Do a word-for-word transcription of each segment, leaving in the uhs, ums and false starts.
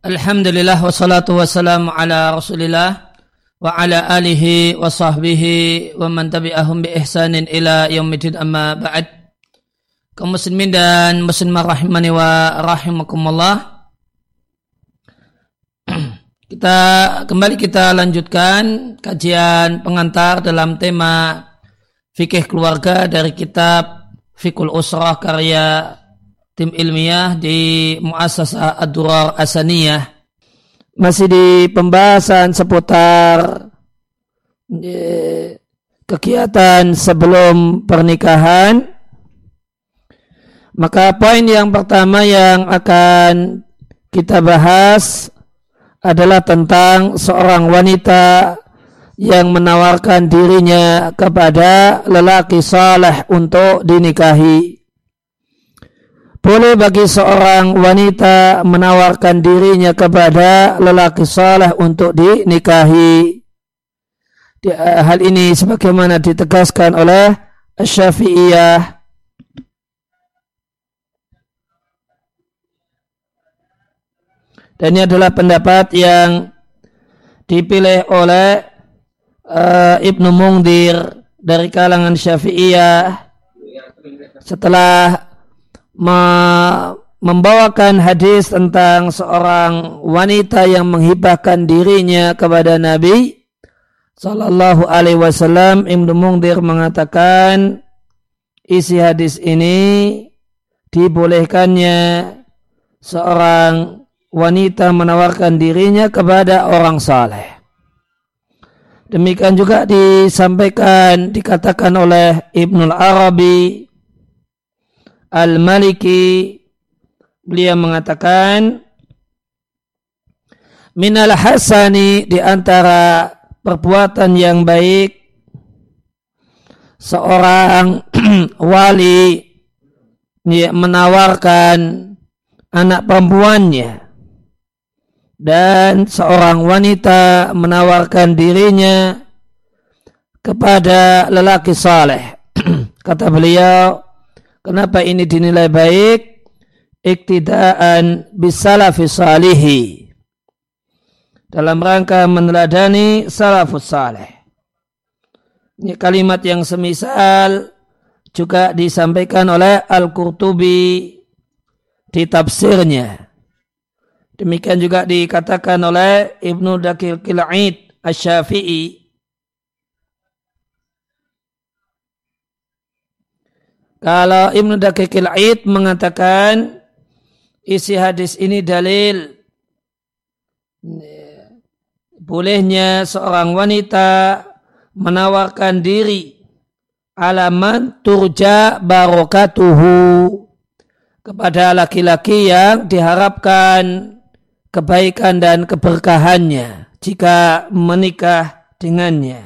Alhamdulillah wassalatu wassalamu ala Rasulillah wa ala alihi wa sahbihi wa man tabi'ahum bi ihsanin ila yaumiddin, amma ba'd. Kaum muslimin dan muslimah rahimani wa rahimakumullah. Kita kembali kita lanjutkan kajian pengantar dalam tema fikih keluarga dari kitab Fiqhul Usrah karya tim ilmiah di Muassasah Ad-Durar As-Saniyah. Masih di pembahasan seputar eh, kegiatan sebelum pernikahan. Maka poin yang pertama yang akan kita bahas adalah tentang seorang wanita yang menawarkan dirinya kepada lelaki saleh untuk dinikahi. Boleh bagi seorang wanita menawarkan dirinya kepada lelaki saleh untuk dinikahi. Hal ini sebagaimana ditegaskan oleh Asy-Syafi'iyah. Dan ini adalah pendapat yang dipilih oleh uh, Ibnu Mundhir dari kalangan Syafi'iyah setelah membawakan hadis tentang seorang wanita yang menghibahkan dirinya kepada Nabi Sallallahu Alaihi Wasallam. Ibnu Mundhir mengatakan isi hadis ini dibolehkannya seorang wanita menawarkan dirinya kepada orang saleh. Demikian juga disampaikan, dikatakan oleh Ibnul Arabi Al-Maliki. Beliau mengatakan minal hasani, di antara perbuatan yang baik seorang wali menawarkan anak perempuannya dan seorang wanita menawarkan dirinya kepada lelaki saleh. Kata beliau, kenapa ini dinilai baik? Iktidaan bisalafi salihi, dalam rangka meneladani salafus saleh. Ini kalimat yang semisal juga disampaikan oleh Al-Qurtubi di tafsirnya. Demikian juga dikatakan oleh Ibnu Daqiqil 'Aid Asy-Syafi'i. Kalau Ibnu Daqiqil 'Aid mengatakan isi hadis ini dalil bolehnya seorang wanita menawarkan diri alaman turja barakatuhu, kepada laki-laki yang diharapkan kebaikan dan keberkahannya jika menikah dengannya.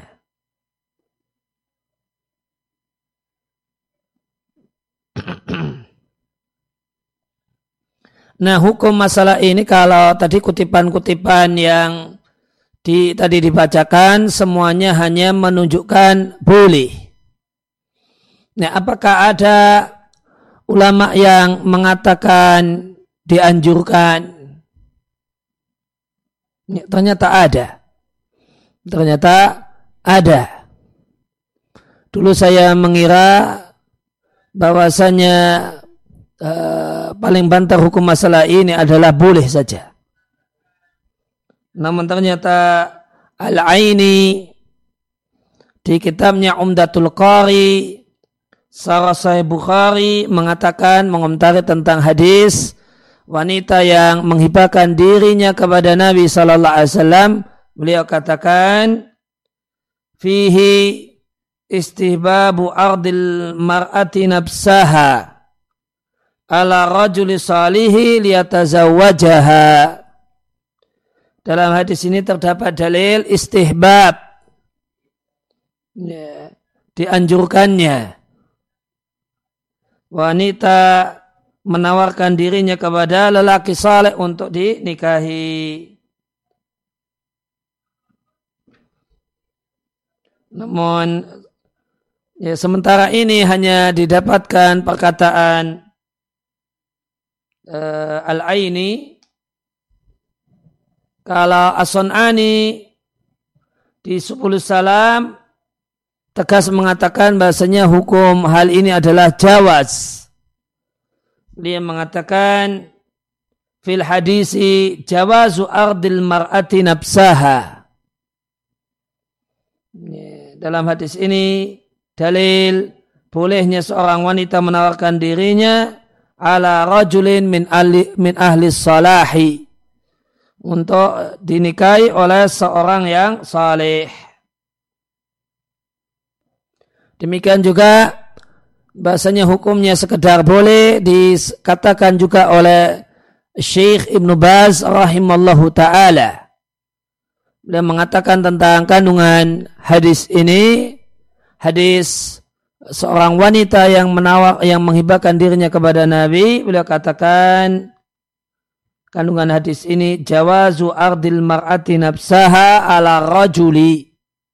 Nah, hukum masalah ini, kalau tadi kutipan-kutipan yang di, tadi dibacakan semuanya hanya menunjukkan boleh. Nah, apakah ada ulama yang mengatakan dianjurkan? Ya, ternyata ada. Ternyata ada. Dulu saya mengira bahwasanya Uh, paling banter hukum masalah ini adalah boleh saja. Namun ternyata Al-Aini di kitabnya Umdatul Qari Sarah Sahih Bukhari mengatakan, mengomentari tentang hadis wanita yang menghibahkan dirinya kepada Nabi Sallallahu Alaihi Wasallam. Beliau katakan, fihi istihbabu ardil mar'ati nafsaha ala rajuli salihi liyatazawwajaha. Dalam hadis ini terdapat dalil istihbab, ya, dianjurkannya wanita menawarkan dirinya kepada lelaki saleh untuk dinikahi. Namun ya, sementara ini hanya didapatkan perkataan uh, Al-Aini Kalau As-Sun'ani di Subulus Salam tegas mengatakan bahasanya hukum hal ini adalah jawaz. Dia mengatakan fil hadisi jawazu ardil mar'ati nafsaha. Dalam hadis ini dalil bolehnya seorang wanita menawarkan dirinya ala rajulin min ahli, min ahli salahi untuk dinikahi oleh seorang yang saleh. Demikian juga bahasanya hukumnya sekedar boleh dikatakan juga oleh Syekh Ibn Baz rahimallahu ta'ala. Beliau mengatakan tentang kandungan hadis ini, hadis seorang wanita yang menawar, yang menghibahkan dirinya kepada Nabi, beliau katakan kandungan hadis ini jawazu ardil mar'ati nafsaha ala rajuli.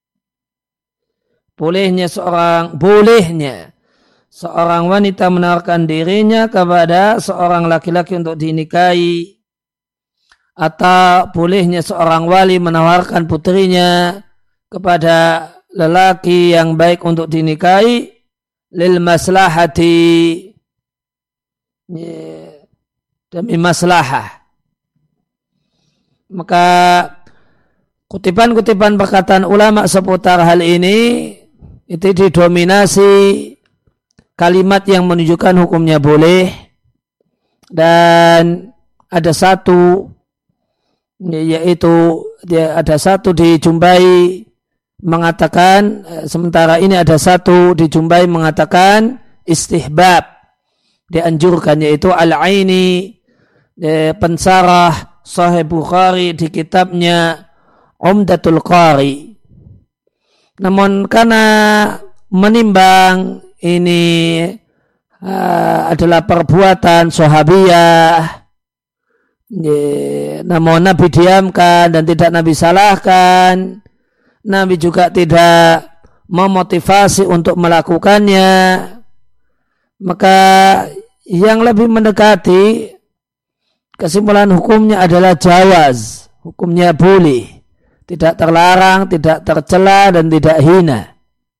Bolehnya seorang bolehnya seorang wanita menawarkan dirinya kepada seorang laki-laki untuk dinikahi, atau bolehnya seorang wali menawarkan putrinya kepada lelaki yang baik untuk dinikahi lil maslahati, demi maslahah. Maka kutipan-kutipan perkataan ulama seputar hal ini itu didominasi kalimat yang menunjukkan hukumnya boleh, dan ada satu yaitu dia ada satu dijumpai mengatakan, sementara ini ada satu dijumpai mengatakan istihbab, dianjurkan, yaitu Al-Aini pensarah Sahih Bukhari di kitabnya Umdatul Qari. Namun karena menimbang ini uh, adalah perbuatan sahabiyah, namun Nabi diamkan dan tidak Nabi salahkan, Nabi juga tidak memotivasi untuk melakukannya, maka yang lebih mendekati kesimpulan hukumnya adalah jawaz, hukumnya boleh, tidak terlarang, tidak tercela dan tidak hina.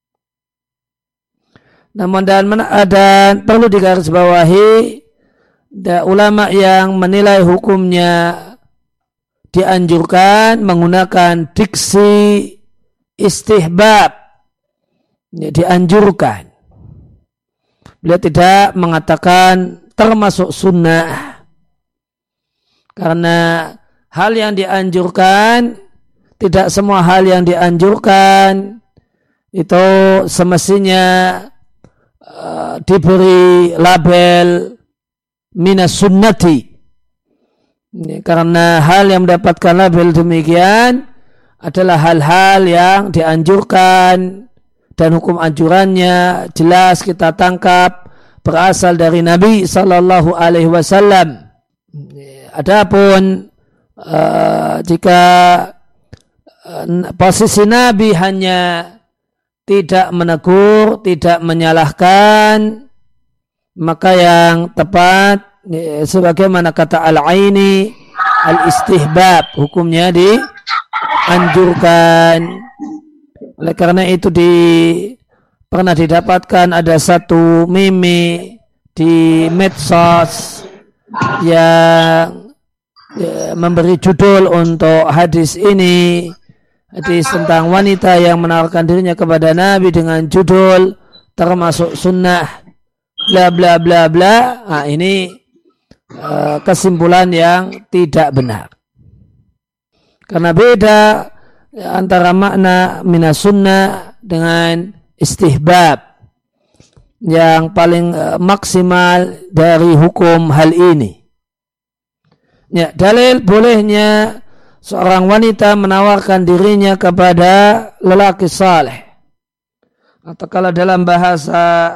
Namun dan, dan perlu digarisbawahi, ada ulama yang menilai hukumnya dianjurkan menggunakan diksi istihbab, ya, dianjurkan. Beliau tidak mengatakan termasuk sunnah, karena hal yang dianjurkan, tidak semua hal yang dianjurkan itu semestinya uh, diberi label minas sunnati. Karena hal yang mendapatkan label demikian adalah hal-hal yang dianjurkan dan hukum anjurannya jelas kita tangkap berasal dari Nabi sallallahu alaihi wasallam. Adapun uh, jika uh, posisi Nabi hanya tidak menegur, tidak menyalahkan, maka yang tepat sebagaimana kata Al-Aini, al-istihbab, hukumnya dianjurkan. Oleh karena itu di pernah didapatkan ada satu meme di medsos yang ya, memberi judul untuk hadis ini, hadis tentang wanita yang menawarkan dirinya kepada Nabi dengan judul termasuk sunnah bla bla bla bla. Nah, ini uh, kesimpulan yang tidak benar, karena beda antara makna minas sunnah dengan istihbab yang paling uh, maksimal dari hukum hal ini. Ya, dalil bolehnya seorang wanita menawarkan dirinya kepada lelaki saleh, atau kalau dalam bahasa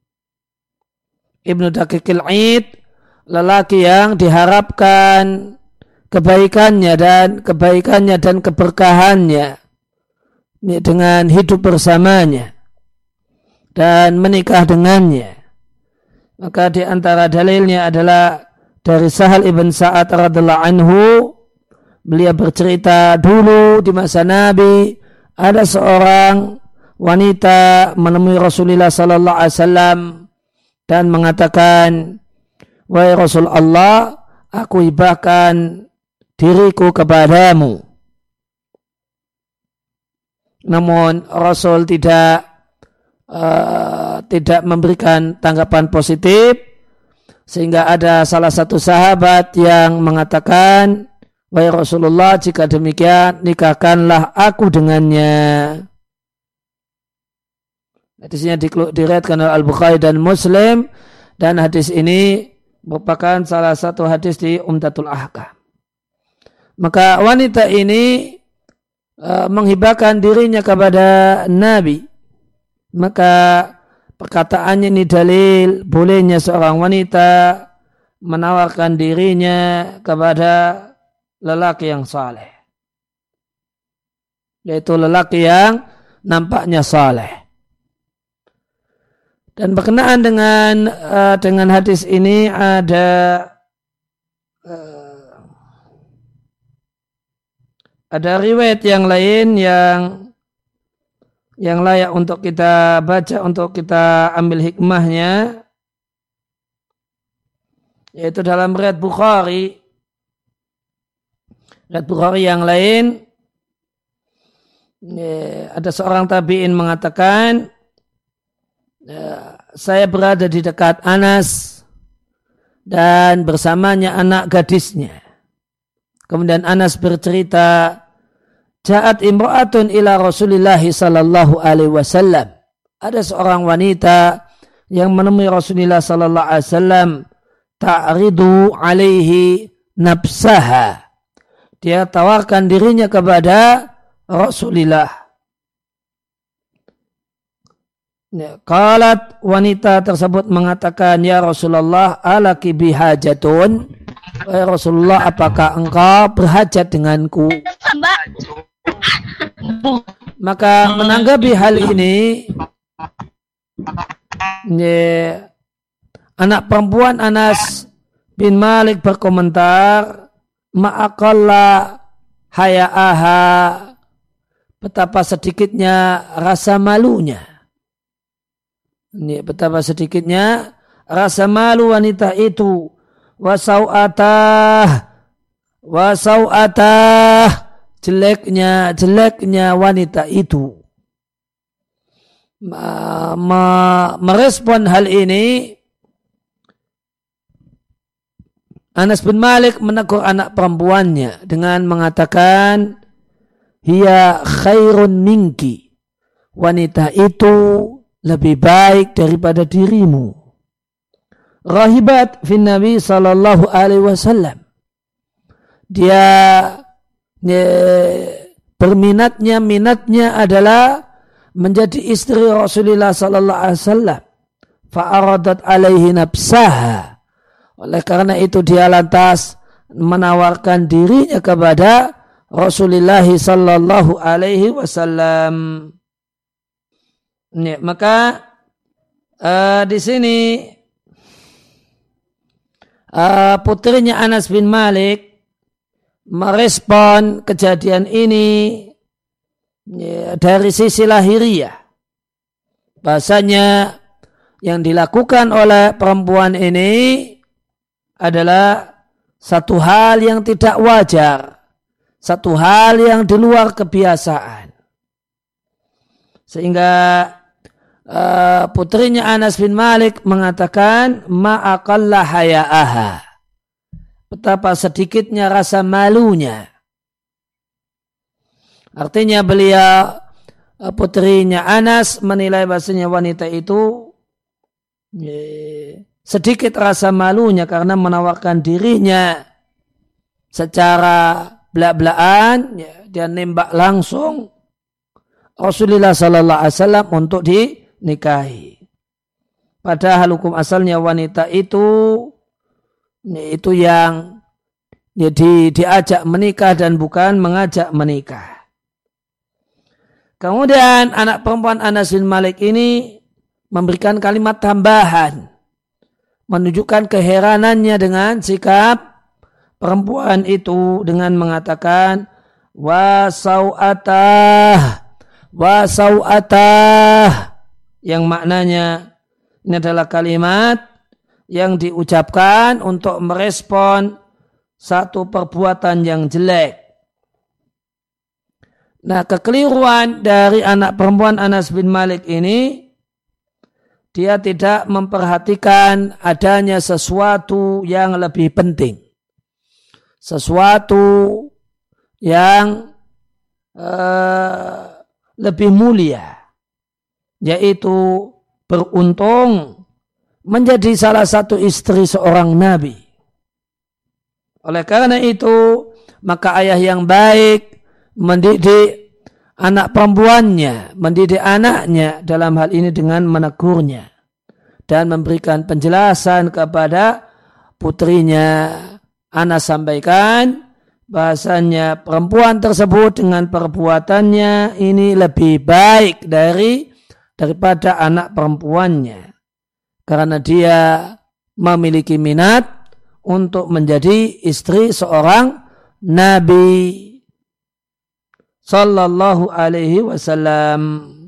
Ibnu Daqiqil Aid, lelaki yang diharapkan kebaikannya dan kebaikannya dan keberkahannya dengan hidup bersamanya dan menikah dengannya. Maka di antara dalilnya adalah dari Sahal ibn Sa'ad radhiyallahu anhu, beliau bercerita dulu di masa Nabi ada seorang wanita menemui Rasulullah sallallahu alaihi wasallam dan mengatakan, "Wahai Rasul Allah, aku hibahkan diriku kepadamu." Namun Rasul tidak uh, tidak memberikan tanggapan positif, sehingga ada salah satu sahabat yang mengatakan, "Wahai Rasulullah, jika demikian nikahkanlah aku dengannya." Hadisnya diriwayatkan oleh Al-Bukhari dan Muslim, dan hadis ini merupakan salah satu hadis di Umdatul Ahkam. Maka wanita ini uh, menghibahkan dirinya kepada Nabi. Maka perkataannya ini dalil bolehnya seorang wanita menawarkan dirinya kepada lelaki yang saleh, yaitu lelaki yang nampaknya saleh. Dan berkenaan dengan uh, dengan hadis ini ada uh, ada riwayat yang lain yang yang layak untuk kita baca, untuk kita ambil hikmahnya, yaitu dalam riwayat Bukhari. Riwayat Bukhari yang lain, ya, ada seorang tabi'in mengatakan, saya berada di dekat Anas dan bersamanya anak gadisnya. Kemudian Anas bercerita, "Ja'at imra'atun ila Rasulillah sallallahu alaihi wasallam." Ada seorang wanita yang menemui Rasulullah sallallahu alaihi wasallam, ta'ridu alaihi nafsaha. Dia tawarkan dirinya kepada Rasulullah. Ya, qalat, wanita tersebut mengatakan, "Ya Rasulullah, alaki bihajatun?" Wahai Rasulullah, apakah engkau berhajat denganku? Maka menanggapi hal ini, ya, anak perempuan Anas bin Malik berkomentar, "Ma'aqalla haya'aha," betapa sedikitnya rasa malunya. Ini betapa sedikitnya rasa malu wanita itu. Wasau'atah, wasau'atah, jeleknya jeleknya wanita itu. Merespon hal ini, Anas bin Malik menegur anak perempuannya dengan mengatakan, "Hiya khairun minki." Wanita itu lebih baik daripada dirimu. Rahibat fin Nabi sallallahu alaihi wasallam. Dia ya, berminatnya minatnya adalah menjadi istri Rasulullah sallallahu alaihi wasallam. Fa'aradat alaihi nafsaha. Oleh karena itu dia lantas menawarkan dirinya kepada Rasulullah sallallahu alaihi wasallam. Ya, maka uh, di sini uh, putrinya Anas bin Malik merespon kejadian ini ya, dari sisi lahiriah. Bahasanya yang dilakukan oleh perempuan ini adalah satu hal yang tidak wajar, satu hal yang di luar kebiasaan. Sehingga uh, putrinya Anas bin Malik mengatakan, "Ma'aqalla haya'aha." Betapa sedikitnya rasa malunya. Artinya beliau, uh, putrinya Anas menilai bahasanya wanita itu yeah, sedikit rasa malunya karena menawarkan dirinya secara belak-belakan, ya, dia nembak langsung Rasulullah sallallahu alaihi wasallam untuk dinikahi. Padahal hukum asalnya wanita itu itu yang ya, di, diajak menikah dan bukan mengajak menikah. Kemudian anak perempuan Anas bin Malik ini memberikan kalimat tambahan, menunjukkan keheranannya dengan sikap perempuan itu dengan mengatakan wa sau'atah wa sau'atah, yang maknanya ini adalah kalimat yang diucapkan untuk merespon satu perbuatan yang jelek. Nah, kekeliruan dari anak perempuan Anas bin Malik ini, dia tidak memperhatikan adanya sesuatu yang lebih penting, sesuatu yang uh, lebih mulia, yaitu beruntung menjadi salah satu istri seorang nabi. Oleh karena itu, maka ayah yang baik mendidik anak perempuannya, mendidik anaknya dalam hal ini dengan menegurnya dan memberikan penjelasan kepada putrinya. Ana sampaikan bahasanya perempuan tersebut dengan perbuatannya ini lebih baik dari daripada anak perempuannya, karena dia memiliki minat untuk menjadi istri seorang nabi sallallahu alaihi wasallam.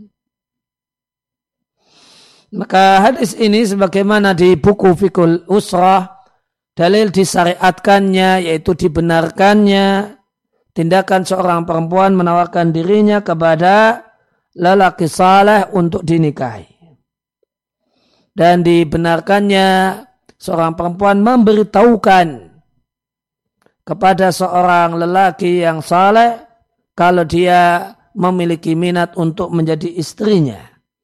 Maka hadis ini sebagaimana di buku Fiqhul Usrah, dalil disyariatkannya yaitu dibenarkannya tindakan seorang perempuan menawarkan dirinya kepada lelaki saleh untuk dinikahi. Dan dibenarkannya seorang perempuan memberitahukan kepada seorang lelaki yang saleh kalau dia memiliki minat untuk menjadi istrinya.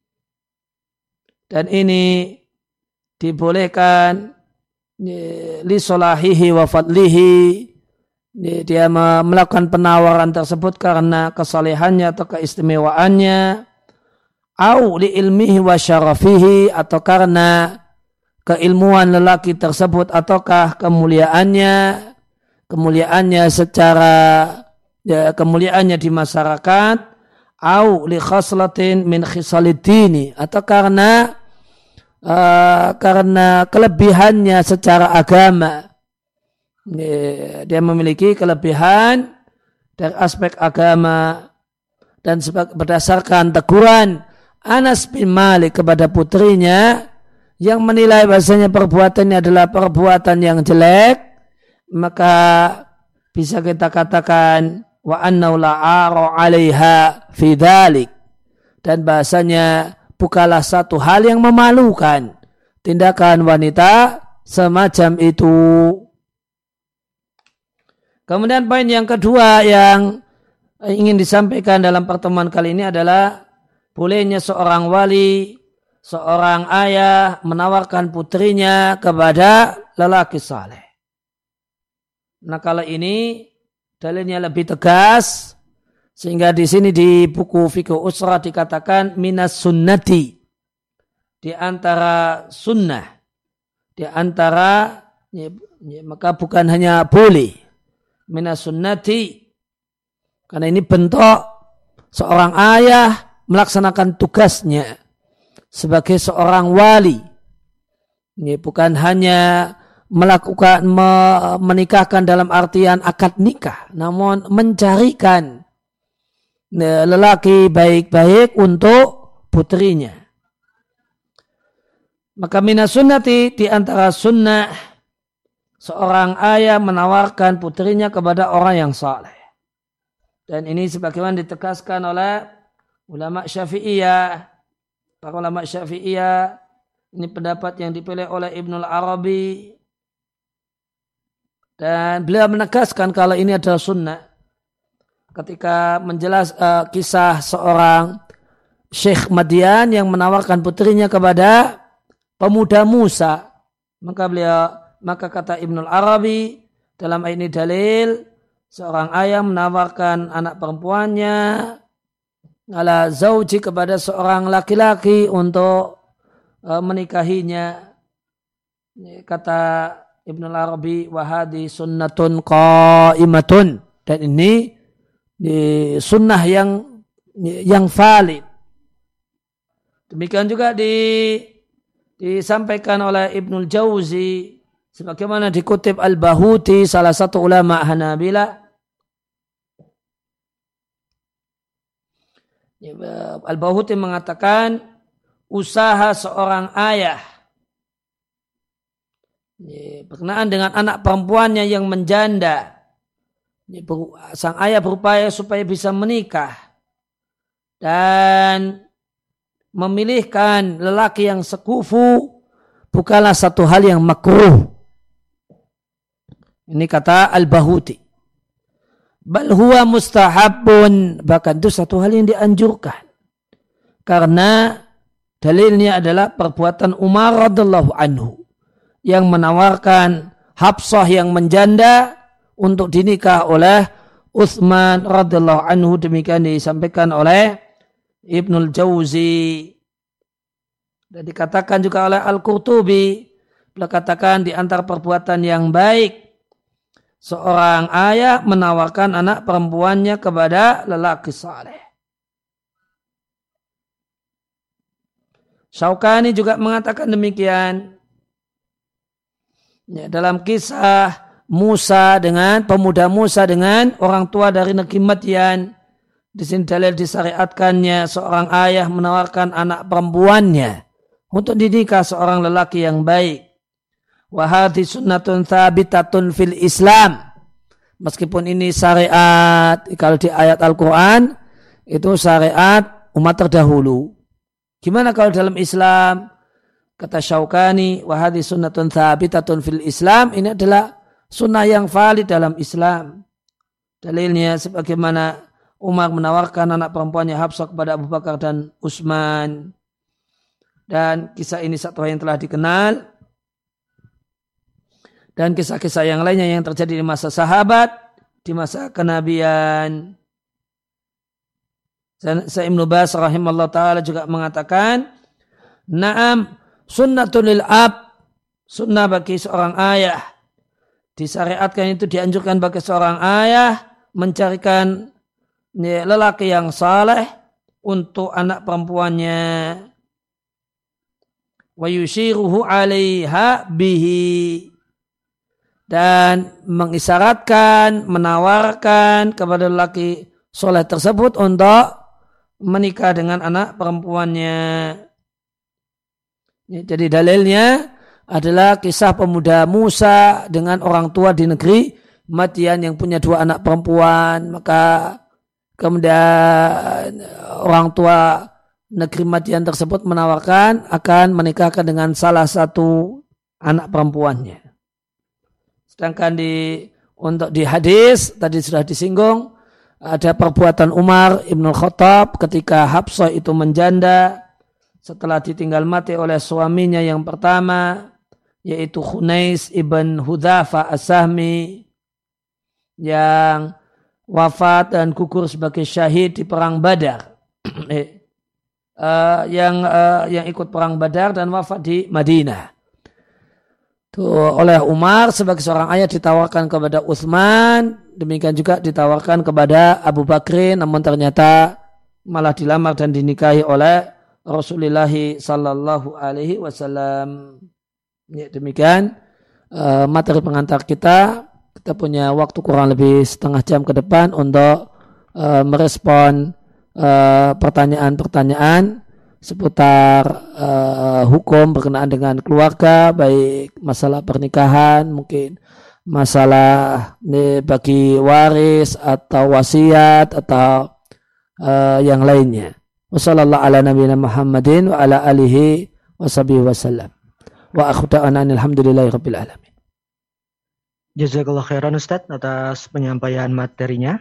Dan ini dibolehkan li solahihi wa fadlihi, dia melakukan penawaran tersebut karena kesalehannya atau keistimewaannya, au li ilmihi wa syarafihi, atau karena keilmuan lelaki tersebut ataukah kemuliaannya, kemuliaannya secara ya, kemuliaannya di masyarakat, au li khaslatin min khisalidini, atau karena uh, karena kelebihannya secara agama. Dia memiliki kelebihan dari aspek agama, dan berdasarkan teguran Anas bin Malik kepada putrinya yang menilai bahasanya perbuatannya adalah perbuatan yang jelek, maka bisa kita katakan wa annahu la'ara 'alaiha fi dzalik, dan bahasanya bukanlah satu hal yang memalukan tindakan wanita semacam itu. Kemudian poin yang kedua yang ingin disampaikan dalam pertemuan kali ini adalah bolehnya seorang wali, seorang ayah menawarkan putrinya kepada lelaki saleh. Nah, kalau ini dalilnya lebih tegas, sehingga di sini di buku Fiqh Usrah dikatakan minas sunnati, di antara sunnah, di antara ya, ya, maka bukan hanya boleh, minas sunnati, karena ini bentuk seorang ayah melaksanakan tugasnya sebagai seorang wali. Ini bukan hanya melakukan menikahkan dalam artian akad nikah, namun mencarikan lelaki baik-baik untuk putrinya. Maka minas sunnati, di antara sunnah, seorang ayah menawarkan putrinya kepada orang yang saleh. Dan ini sebagaimana ditegaskan oleh ulama Syafi'iyah. Para ulama Syafi'iyah, ini pendapat yang dipilih oleh Ibnul Arabi. Dan beliau menegaskan kalau ini adalah sunnah. Ketika menjelas uh, kisah seorang Syekh Madian yang menawarkan putrinya kepada pemuda Musa, maka beliau maka kata Ibnul Arabi, dalam ini dalil seorang ayah menawarkan anak perempuannya ala zauji kepada seorang laki-laki untuk uh, menikahinya. Kata Ibnul Arabi, wahadi sunnatun qaimatun, dan ini di sunnah yang yang valid. Demikian juga di, disampaikan oleh Ibnul Jauzi, Sebagaimana dikutip Al-Bahuti, salah satu ulama Hanabila, Al-Bahuti mengatakan usaha seorang ayah berkenaan dengan anak perempuannya yang menjanda, sang ayah berupaya supaya bisa menikah dan memilihkan lelaki yang sekufu bukanlah satu hal yang makruh. Ini kata Al-Bahuti. Bal huwa mustahabun, bahkan itu satu hal yang dianjurkan. Karena dalilnya adalah perbuatan Umar radhiyallahu anhu yang menawarkan Hafsah yang menjanda untuk dinikah oleh Utsman radhiyallahu anhu. Demikian disampaikan oleh Ibnul Jauzi. Dan dikatakan juga oleh Al-Qurtubi, beliau katakan di antara perbuatan yang baik seorang ayah menawarkan anak perempuannya kepada lelaki saleh. Syaukani juga mengatakan demikian. Ya, dalam kisah Musa dengan pemuda Musa dengan orang tua dari negeri Madyan, di sini dalil disyariatkannya seorang ayah menawarkan anak perempuannya untuk dinikah seorang lelaki yang baik. Wa hadhi sunnatun thabitatun fil Islam. Meskipun ini syariat, kalau di ayat Al-Quran itu syariat umat terdahulu. Gimana kalau dalam Islam? Kata Syaukani, wa hadhi sunnatun thabitatun fil Islam, ini adalah sunnah yang valid dalam Islam. Dalilnya sebagaimana Umar menawarkan anak perempuannya Hafsah kepada Abu Bakar dan Utsman. Dan kisah ini satu yang telah dikenal. Dan kisah-kisah yang lainnya yang terjadi di masa sahabat, di masa kenabian. Sa'id Ibnu Baz rahimahullah ta'ala juga mengatakan, na'am sunnatul lil ab, sunnah bagi seorang ayah. Disyariatkan itu dianjurkan bagi seorang ayah mencarikan lelaki yang saleh untuk anak perempuannya. Wa yushiruhu 'alaiha bihi, dan mengisyaratkan, menawarkan kepada lelaki soleh tersebut untuk menikah dengan anak perempuannya. Jadi dalilnya adalah kisah pemuda Musa dengan orang tua di negeri Madyan yang punya dua anak perempuan. Maka kemudian orang tua negeri Madyan tersebut menawarkan akan menikahkan dengan salah satu anak perempuannya. Sedangkan di untuk di hadis tadi sudah disinggung, ada perbuatan Umar Ibn Khattab ketika Hafsah itu menjanda setelah ditinggal mati oleh suaminya yang pertama, yaitu Khunais ibn Hudzafa As-Sahmi, yang wafat dan gugur sebagai syahid di perang Badar. eh, uh, yang uh, yang ikut perang Badar dan wafat di Madinah. Oleh Umar sebagai seorang ayah ditawarkan kepada Utsman, demikian juga ditawarkan kepada Abu Bakrin, namun ternyata malah dilamar dan dinikahi oleh Rasulullah sallallahu alaihi wasallam. Ya, demikian uh, materi pengantar kita. Kita punya waktu kurang lebih setengah jam ke depan untuk uh, merespon uh, pertanyaan-pertanyaan seputar uh, hukum berkenaan dengan keluarga, baik masalah pernikahan, mungkin masalah nih, bagi waris atau wasiat atau uh, yang lainnya. Wassallallahu ala nabiyina Muhammadin wa ala alihi washabihi wasallam. Wa akhu da'ana alhamdulillahi rabbil alamin. Jazakallah khairan Ustaz atas penyampaian materinya.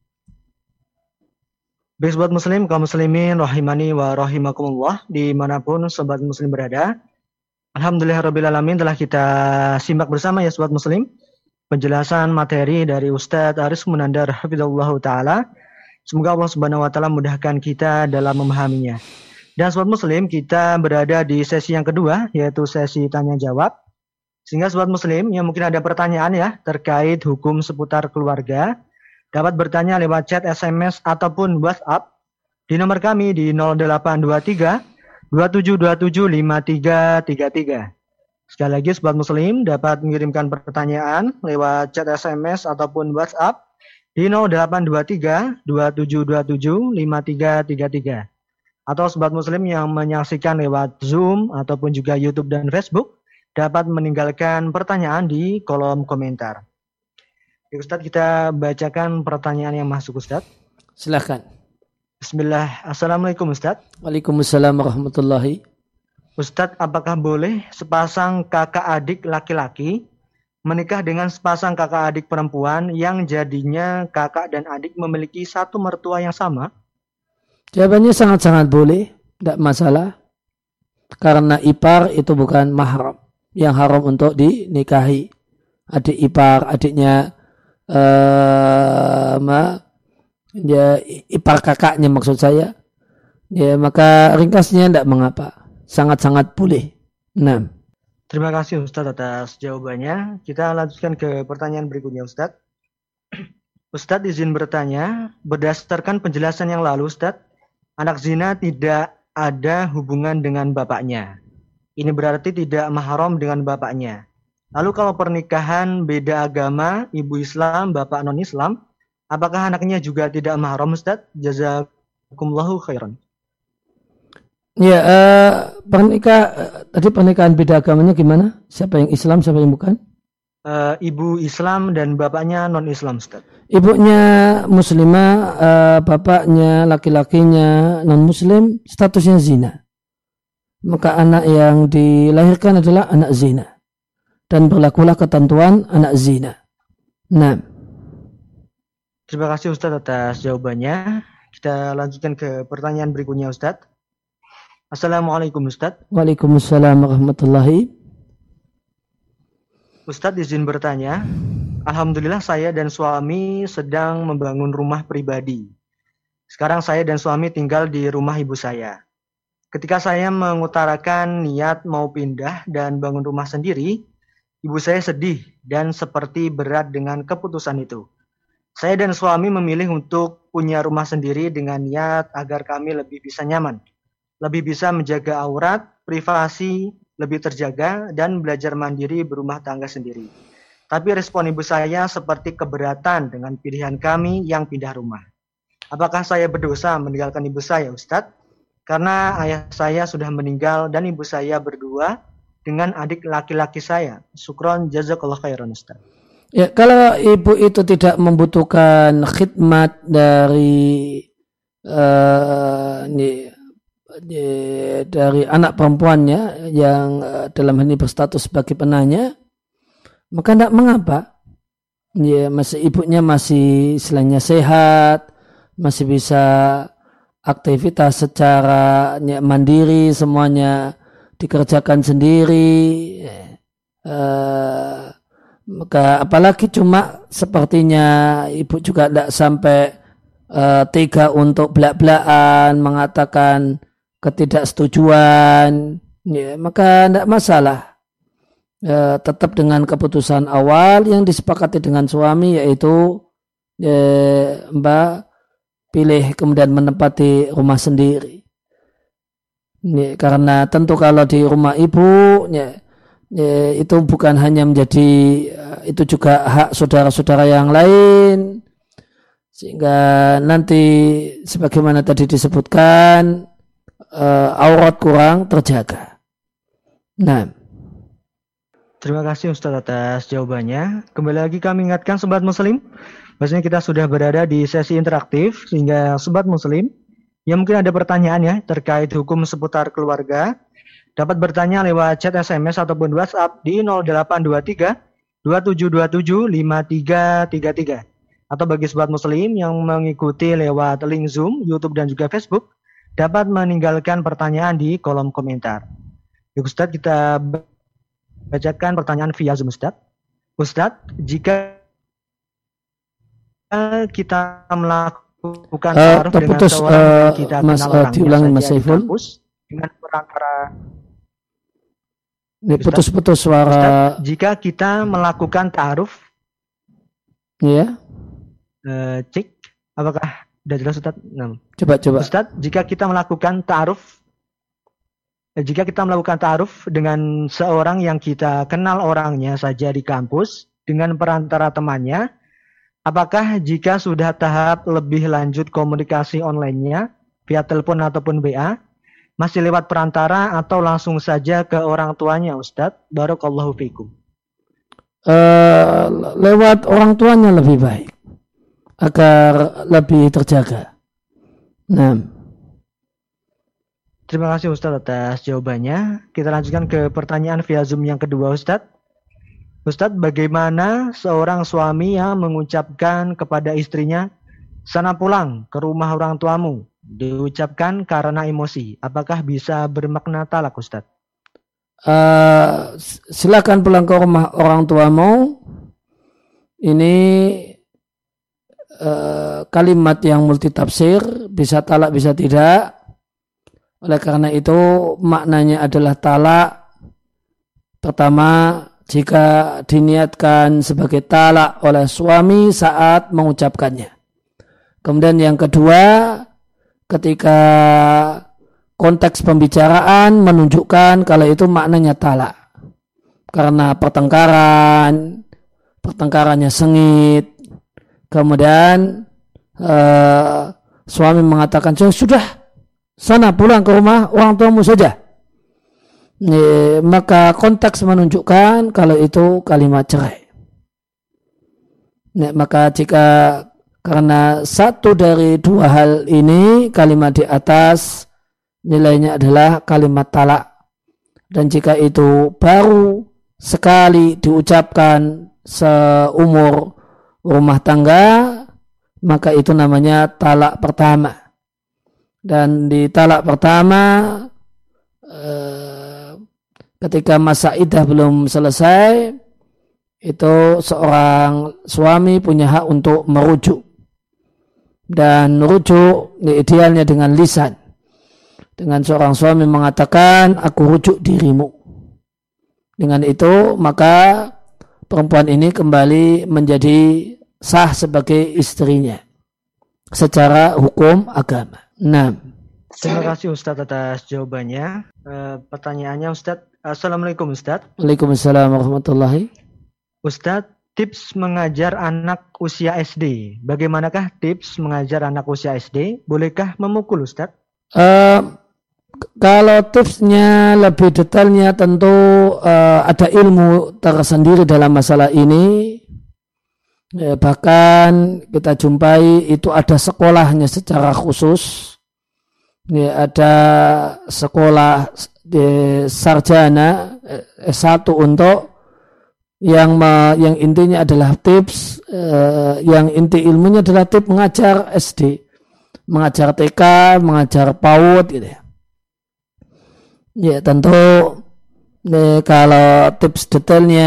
Baik sobat muslim, kaum muslimin rahimani wa rahimakumullah dimanapun sobat muslim berada. Alhamdulillahirrabbilalamin telah kita simak bersama ya sobat muslim penjelasan materi dari Ustadz Aris Munandar hafizahullah ta'ala. Semoga Allah subhanahu wa ta'ala mudahkan kita dalam memahaminya. Dan sobat muslim, kita berada di sesi yang kedua, yaitu sesi tanya jawab. Sehingga sobat muslim yang mungkin ada pertanyaan ya terkait hukum seputar keluarga, dapat bertanya lewat chat, S M S, ataupun WhatsApp di nomor kami di nol delapan dua tiga dua tujuh dua tujuh lima tiga tiga tiga. Sekali lagi Sobat Muslim dapat mengirimkan pertanyaan lewat chat S M S ataupun WhatsApp di nol delapan dua tiga dua tujuh dua tujuh lima tiga tiga tiga. Atau Sobat Muslim yang menyaksikan lewat Zoom ataupun juga YouTube dan Facebook dapat meninggalkan pertanyaan di kolom komentar. Ya, Ustadz, kita bacakan pertanyaan yang masuk, Ustadz. Silakan. Bismillah. Assalamualaikum, Ustadz. Waalaikumsalam warahmatullahi. Ustadz, apakah boleh sepasang kakak adik laki-laki menikah dengan sepasang kakak adik perempuan yang jadinya kakak dan adik memiliki satu mertua yang sama? Jawabannya sangat-sangat boleh, tidak masalah. Karena ipar itu bukan mahram yang haram untuk dinikahi. Adik ipar, adiknya uh, ma, ya, ipar kakaknya maksud saya. Ya, maka ringkasnya tidak mengapa. Sangat-sangat boleh. Nah. Terima kasih Ustadz atas jawabannya. Kita lanjutkan ke pertanyaan berikutnya, Ustadz. Ustadz izin bertanya, berdasarkan penjelasan yang lalu, Ustadz, anak zina tidak ada hubungan dengan bapaknya. Ini berarti tidak mahram dengan bapaknya. Lalu kalau pernikahan beda agama, ibu Islam, bapak non-Islam, apakah anaknya juga tidak mahram, Ustadz? Jazakumullahu khairan. Ya, uh, pernikah uh, tadi pernikahan beda agamanya gimana? Siapa yang Islam, siapa yang bukan? Uh, ibu Islam dan bapaknya non-Islam, Ustaz. Ibunya muslimah, uh, bapaknya laki-lakinya non-muslim, statusnya zina. Maka anak yang dilahirkan adalah anak zina. Dan berlakulah ketentuan anak zina. Nah. Terima kasih Ustaz atas jawabannya. Kita lanjutkan ke pertanyaan berikutnya, Ustaz. Assalamualaikum Ustaz. Waalaikumsalam warahmatullahi. Ustaz izin bertanya. Alhamdulillah saya dan suami sedang membangun rumah pribadi. Sekarang saya dan suami tinggal di rumah ibu saya. Ketika saya mengutarakan niat mau pindah dan bangun rumah sendiri, ibu saya sedih dan seperti berat dengan keputusan itu. Saya dan suami memilih untuk punya rumah sendiri dengan niat agar kami lebih bisa nyaman. Lebih bisa menjaga aurat, privasi, lebih terjaga, dan belajar mandiri berumah tangga sendiri. Tapi respon ibu saya seperti keberatan dengan pilihan kami yang pindah rumah. Apakah saya berdosa meninggalkan ibu saya, Ustadz? Karena ayah saya sudah meninggal dan ibu saya berdua dengan adik laki-laki saya. Syukron, jazakallah khairan, Ustadz. Ya, kalau ibu itu tidak membutuhkan khidmat dari uh, ini, dari anak perempuannya yang dalam hal ini berstatus sebagai penanya, maka tidak mengapa. Ya, masih ibunya masih istilahnya sehat, masih bisa aktivitas secara ya, mandiri, semuanya dikerjakan sendiri. Uh, maka apalagi cuma sepertinya ibu juga tidak sampai uh, tega untuk belak-belakan mengatakan ketidaksetujuan, ya, maka tidak masalah. Ya, tetap dengan keputusan awal yang disepakati dengan suami, yaitu ya, Mbak pilih kemudian menempati rumah sendiri. Ya, karena tentu kalau di rumah ibu, ya, ya, itu bukan hanya menjadi, itu juga hak saudara-saudara yang lain, sehingga nanti sebagaimana tadi disebutkan, Uh, aurat kurang terjaga. Nah, terima kasih Ustaz atas jawabannya. Kembali lagi kami ingatkan Sobat Muslim, bahwasanya kita sudah berada di sesi interaktif, sehingga Sobat Muslim yang mungkin ada pertanyaan ya terkait hukum seputar keluarga, dapat bertanya lewat chat S M S ataupun WhatsApp di nol delapan dua tiga dua tujuh dua tujuh lima tiga tiga tiga. Atau bagi Sobat Muslim yang mengikuti lewat link Zoom, YouTube dan juga Facebook, dapat meninggalkan pertanyaan di kolom komentar. Ya, Ustadz, kita bacakan pertanyaan via Zoom, Ustadz. Ustadz, jika kita melakukan uh, taaruf dengan seorang uh, yang kita mas, kenal uh, diulangi Mas Saiful dengan perantara putus-putus suara. Ustadz, jika kita melakukan taaruf, ya, yeah. uh, cek, apakah sudah jelas Ustaz? Nah. Coba coba. Ustaz, jika kita melakukan ta'aruf jika kita melakukan ta'aruf dengan seorang yang kita kenal orangnya saja di kampus dengan perantara temannya, apakah jika sudah tahap lebih lanjut komunikasi online-nya via telepon ataupun B A, masih lewat perantara atau langsung saja ke orang tuanya, Ustadz? Barakallahu fikum. Uh, lewat orang tuanya lebih baik agar lebih terjaga. Nah, terima kasih Ustadz atas jawabannya. Kita lanjutkan ke pertanyaan via Zoom yang kedua, Ustadz. Ustadz, bagaimana seorang suami yang mengucapkan kepada istrinya, sana pulang ke rumah orang tuamu, diucapkan karena emosi, apakah bisa bermakna talak, Ustadz? Uh, silakan pulang ke rumah orang tuamu. Ini uh, kalimat yang multitafsir, bisa talak bisa tidak. Oleh karena itu maknanya adalah talak. Pertama, jika diniatkan sebagai talak oleh suami saat mengucapkannya. Kemudian yang kedua, ketika konteks pembicaraan menunjukkan kalau itu maknanya talak. Karena pertengkaran, pertengkarannya sengit. Kemudian eh, suami mengatakan, sudah, sana pulang ke rumah orang tuamu saja. Nih, maka konteks menunjukkan kalau itu kalimat cerai. Nih, maka jika karena satu dari dua hal ini kalimat di atas nilainya adalah kalimat talak, dan jika itu baru sekali diucapkan seumur rumah tangga maka itu namanya talak pertama. Dan di talak pertama eh, ketika masa iddah belum selesai, itu seorang suami punya hak untuk merujuk, dan merujuk idealnya dengan lisan, dengan seorang suami mengatakan aku rujuk dirimu. Dengan itu maka perempuan ini kembali menjadi sah sebagai istrinya secara hukum agama. Nah, terima kasih Ustadz atas jawabannya. E, pertanyaannya Ustadz, Assalamualaikum Ustadz. Waalaikumsalam warahmatullahi. Ustadz, tips mengajar anak usia S D. Bagaimanakah tips mengajar anak usia S D? Bolehkah memukul Ustadz? Uh, kalau tipsnya lebih detailnya tentu uh, ada ilmu tersendiri dalam masalah ini. Ya, bahkan kita jumpai itu ada sekolahnya secara khusus. Ya, ada sekolah di sarjana S satu untuk yang ma, yang intinya adalah tips, eh, yang inti ilmunya adalah tips mengajar S D, mengajar T K, mengajar PAUD gitu ya. Ya tentu eh, kalau tips detailnya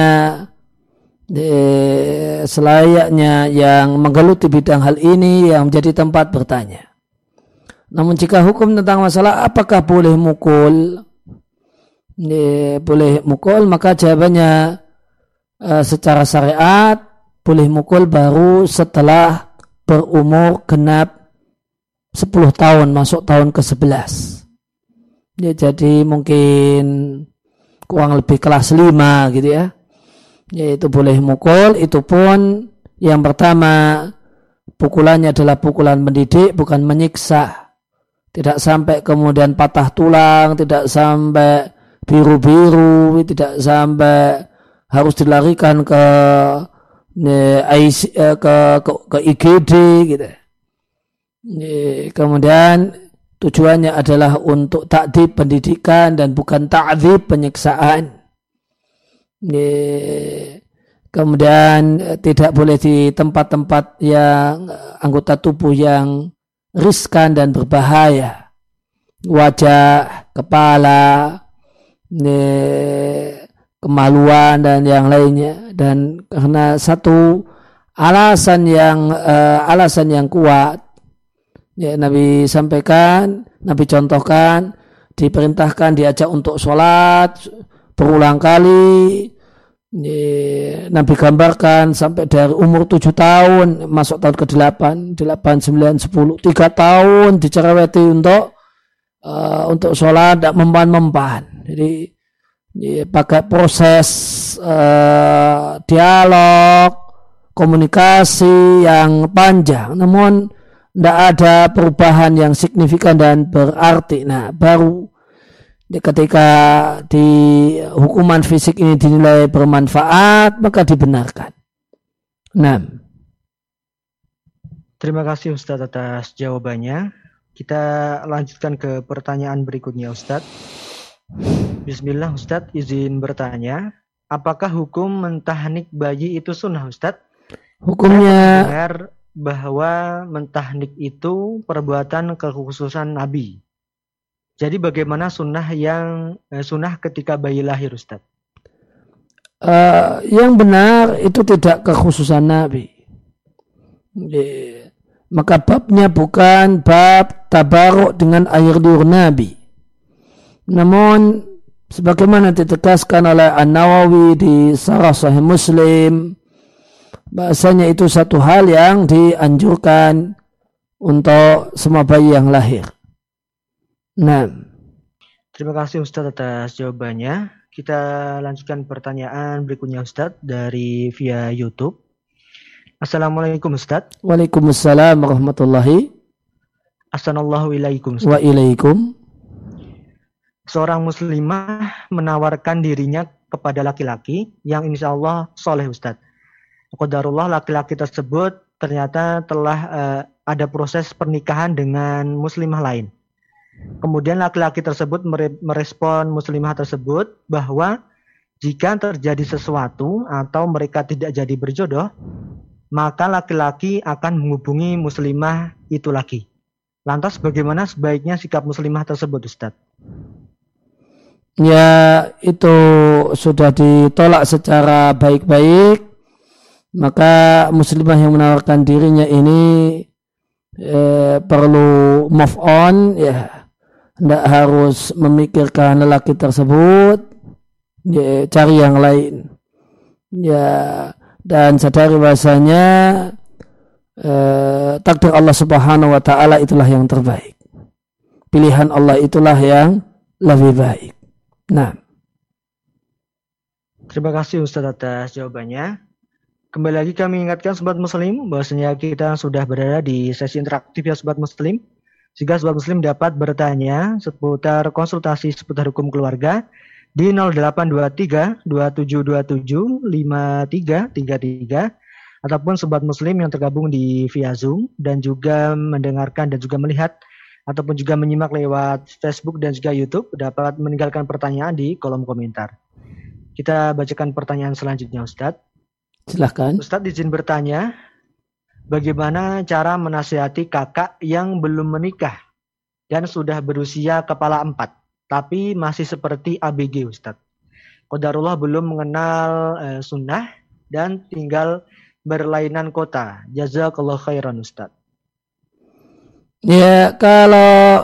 eh, selayaknya yang menggeluti bidang hal ini yang menjadi tempat bertanya. Namun jika hukum tentang masalah apakah boleh mukul, eh, boleh mukul, maka jawabannya Uh, secara syariat boleh mukul baru setelah berumur genap sepuluh tahun, masuk tahun ke sebelas. Ya, jadi mungkin kurang lebih kelas lima gitu ya. Yaitu boleh mukul, itu pun yang pertama pukulannya adalah pukulan mendidik, bukan menyiksa. Tidak sampai kemudian patah tulang, tidak sampai biru-biru, tidak sampai harus dilarikan ke ke ke, ke I G D gitu. Kemudian tujuannya adalah untuk ta'dib pendidikan dan bukan ta'dzib penyiksaan. Kemudian tidak boleh di tempat-tempat yang anggota tubuh yang riskan dan berbahaya, wajah, kepala, kemaluan dan yang lainnya. Dan karena satu alasan yang uh, alasan yang kuat, ya, Nabi sampaikan, Nabi contohkan, diperintahkan diajak untuk sholat berulang kali. Ya, Nabi gambarkan sampai dari umur tujuh tahun masuk tahun ke delapan, delapan, sembilan, sepuluh, tiga tahun dicereweti untuk uh, untuk sholat tidak mempan-mempan. Jadi ya, pakai proses uh, dialog, komunikasi yang panjang, namun tidak ada perubahan yang signifikan dan berarti. Nah, baru ketika di hukuman fisik ini dinilai bermanfaat, maka dibenarkan. Nah, terima kasih Ustadz atas jawabannya. Kita lanjutkan ke pertanyaan berikutnya Ustadz. Bismillah Ustadz, izin bertanya, apakah hukum mentahnik bayi itu sunnah Ustadz? Hukumnya dengar bahwa mentahnik itu perbuatan kekhususan Nabi. Jadi bagaimana sunnah yang eh, sunnah ketika bayi lahir Ustaz? Uh, yang benar itu tidak kekhususan Nabi. Maka babnya bukan bab tabaruk dengan air liur Nabi. Namun sebagaimana ditegaskan oleh An-Nawawi di Syarah Sahih Muslim, bahasanya itu satu hal yang dianjurkan untuk semua bayi yang lahir. Nah, terima kasih Ustadz atas jawabannya. Kita lanjutkan pertanyaan berikutnya Ustadz dari via YouTube. Assalamualaikum Ustadz. Waalaikumsalam warahmatullahi. Assalamualaikum Ustadz. Wa ilaikum. Seorang muslimah menawarkan dirinya kepada laki-laki yang insya Allah soleh Ustadz. Qadarullah laki-laki tersebut ternyata telah uh, ada proses pernikahan dengan muslimah lain. Kemudian laki-laki tersebut merespon muslimah tersebut bahwa jika terjadi sesuatu atau mereka tidak jadi berjodoh, maka laki-laki akan menghubungi muslimah itu lagi. Lantas bagaimana sebaiknya sikap muslimah tersebut Ustaz? Ya, itu sudah ditolak secara baik-baik. Maka muslimah yang menawarkan dirinya ini eh, perlu move on, ya. Tidak harus memikirkan lelaki tersebut, ya, cari yang lain, ya, dan sadari bahasanya eh, takdir Allah Subhanahu Wa Taala itulah yang terbaik, pilihan Allah itulah yang lebih baik. Nah, terima kasih Ustaz atas jawabannya. Kembali lagi kami ingatkan sobat muslim bahwasanya kita sudah berada di sesi interaktif ya sobat muslim. Jika sobat muslim dapat bertanya seputar konsultasi seputar hukum keluarga di nol delapan dua tiga dua tujuh dua tujuh lima tiga tiga tiga ataupun sobat muslim yang tergabung di via Zoom dan juga mendengarkan dan juga melihat ataupun juga menyimak lewat Facebook dan juga YouTube dapat meninggalkan pertanyaan di kolom komentar. Kita bacakan pertanyaan selanjutnya Ustadz. Silahkan. Ustadz izin bertanya, bagaimana cara menasihati kakak yang belum menikah dan sudah berusia kepala empat, tapi masih seperti A B G Ustadz. Qadarullah belum mengenal eh, sunnah dan tinggal berlainan kota. Jazakallah khairan Ustadz. Ya, kalau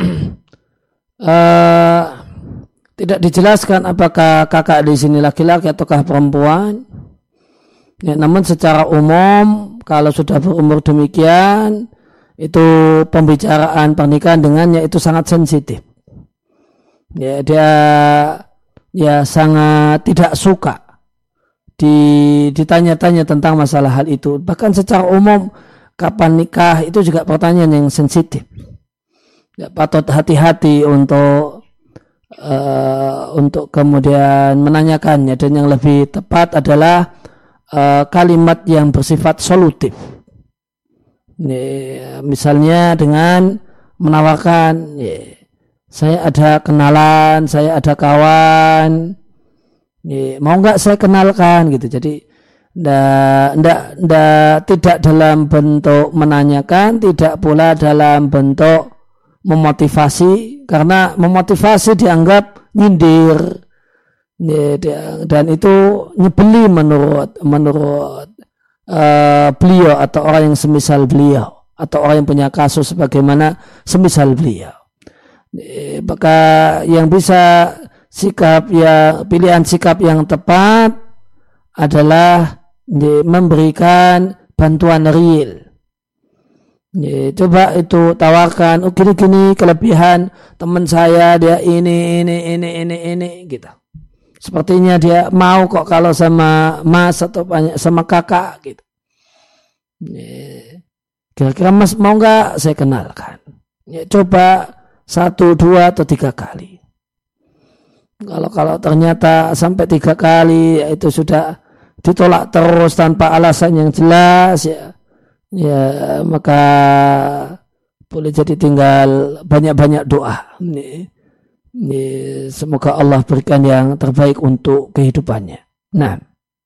uh, tidak dijelaskan apakah kakak di sini laki-laki ataukah perempuan. Ya, namun secara umum kalau sudah berumur demikian itu pembicaraan pernikahan dengannya itu sangat sensitif. Ya, dia ya sangat tidak suka di, ditanya-tanya tentang masalah hal itu. Bahkan secara umum kapan nikah itu juga pertanyaan yang sensitif. Ya, patut hati-hati untuk uh, untuk kemudian menanyakannya, dan yang lebih tepat adalah Uh, kalimat yang bersifat solutif. Ini, misalnya dengan menawarkan, ya, saya ada kenalan, saya ada kawan, ya, mau nggak saya kenalkan gitu. Jadi ndak, ndak, ndak, tidak dalam bentuk menanyakan, tidak pula dalam bentuk memotivasi, karena memotivasi dianggap nyindir. Dan itu nyebeli menurut menurut uh, beliau atau orang yang semisal beliau atau orang yang punya kasus sebagaimana semisal beliau. Maka yang bisa sikap ya pilihan sikap yang tepat adalah memberikan bantuan real. Ya, coba itu tawarkan, oh gini-gini kelebihan teman saya, dia ini, ini, ini, ini, ini, gitu. Sepertinya dia mau kok kalau sama mas atau sama kakak, gitu. Ya, kira-kira mas mau nggak saya kenalkan? Ya, coba satu, dua, atau tiga kali. Kalau kalau ternyata sampai tiga kali itu sudah ditolak terus tanpa alasan yang jelas, ya. Ya, maka boleh jadi tinggal banyak-banyak doa. Ini, ini, semoga Allah berikan yang terbaik untuk kehidupannya. Nah,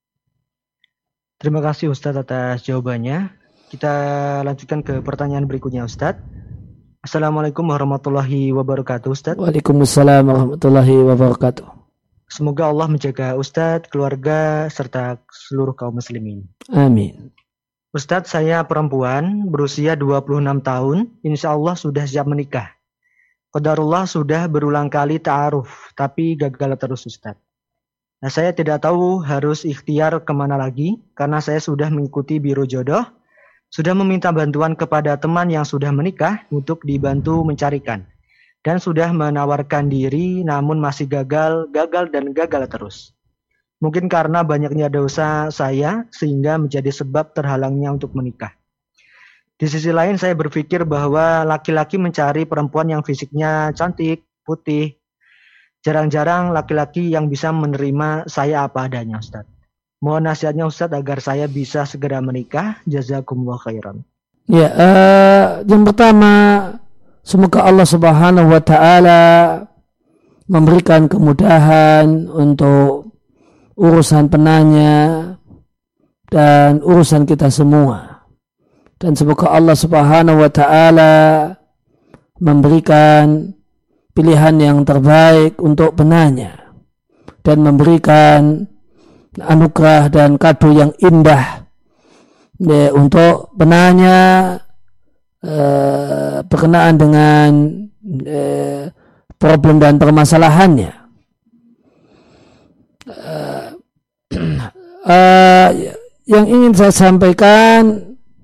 terima kasih Ustadz atas jawabannya. Kita lanjutkan ke pertanyaan berikutnya Ustadz. Assalamualaikum warahmatullahi wabarakatuh Ustadz. Waalaikumsalam warahmatullahi wabarakatuh. Semoga Allah menjaga Ustadz, keluarga, serta seluruh kaum muslimin. Amin. Ustadz, saya perempuan berusia dua puluh enam tahun, insya Allah sudah siap menikah. Qadarullah sudah berulang kali ta'aruf, tapi gagal terus Ustadz. Nah, saya tidak tahu harus ikhtiar kemana lagi, karena saya sudah mengikuti biro jodoh, sudah meminta bantuan kepada teman yang sudah menikah untuk dibantu mencarikan. Dan sudah menawarkan diri, namun masih gagal, gagal dan gagal terus. Mungkin karena banyaknya dosa saya sehingga menjadi sebab terhalangnya untuk menikah. Di sisi lain saya berpikir bahwa laki-laki mencari perempuan yang fisiknya cantik, putih. Jarang-jarang laki-laki yang bisa menerima saya apa adanya Ustaz. Mohon nasihatnya Ustaz agar saya bisa segera menikah. Jazakumullah khairan. Ya, uh, yang pertama semoga Allah Subhanahu wa taala memberikan kemudahan untuk urusan penanya dan urusan kita semua, dan semoga Allah Subhanahu wa taala memberikan pilihan yang terbaik untuk penanya dan memberikan anugerah dan kado yang indah ya, untuk penanya eh, berkenaan dengan eh, problem dan permasalahannya. Uh, uh, yang ingin saya sampaikan,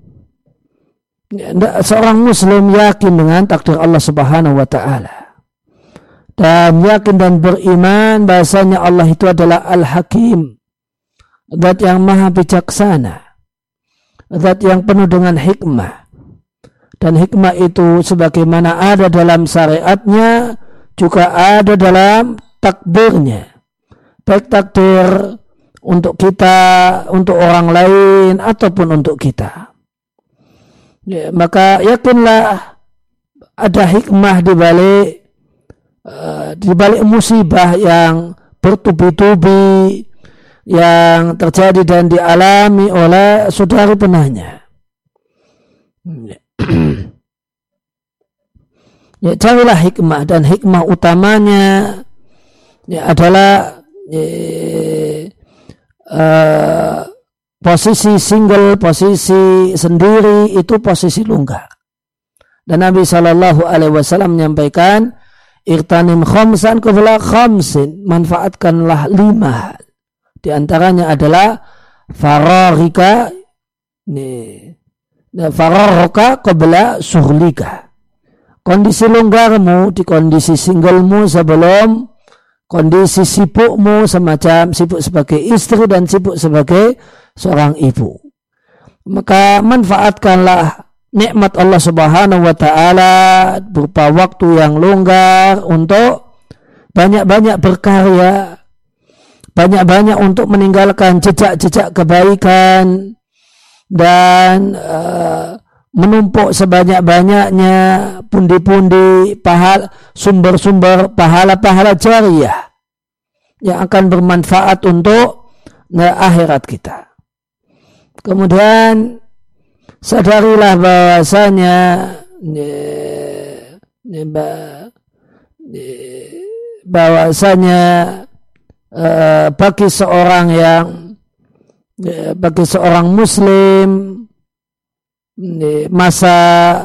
seorang muslim yakin dengan takdir Allah Subhanahu wa taala dan yakin dan beriman bahasanya Allah itu adalah Al-Hakim, zat yang maha bijaksana, zat yang penuh dengan hikmah, dan hikmah itu sebagaimana ada dalam syariatnya juga ada dalam takdirnya, baik takdir untuk kita, untuk orang lain, ataupun untuk kita. Ya, maka yakinlah ada hikmah di balik uh, di balik musibah yang bertubi-tubi yang terjadi dan dialami oleh saudari penanya. Ya, carilah hikmah, dan hikmah utamanya ya, adalah Eh, uh, posisi single, posisi sendiri itu posisi longgar. Dan Nabi Shallallahu Alaihi Wasallam menyampaikan, irtanim khamsan qabla khamsin, manfaatkanlah lima. Di antaranya adalah fararika, fararika qabla suhlika. Kondisi longgarmu di kondisi singlemu sebelum kondisi sibukmu, semacam sibuk sebagai istri dan sibuk sebagai seorang ibu. Maka manfaatkanlah nikmat Allah Subhanahu wa taala berupa waktu yang longgar untuk banyak-banyak berkarya, banyak-banyak untuk meninggalkan jejak-jejak kebaikan, dan uh, menumpuk sebanyak-banyaknya pundi-pundi pahala, sumber-sumber pahala-pahala jariyah yang akan bermanfaat untuk nah, akhirat kita. Kemudian sadarilah bahwasanya bahwasanya eh, bagi seorang yang bagi seorang muslim masa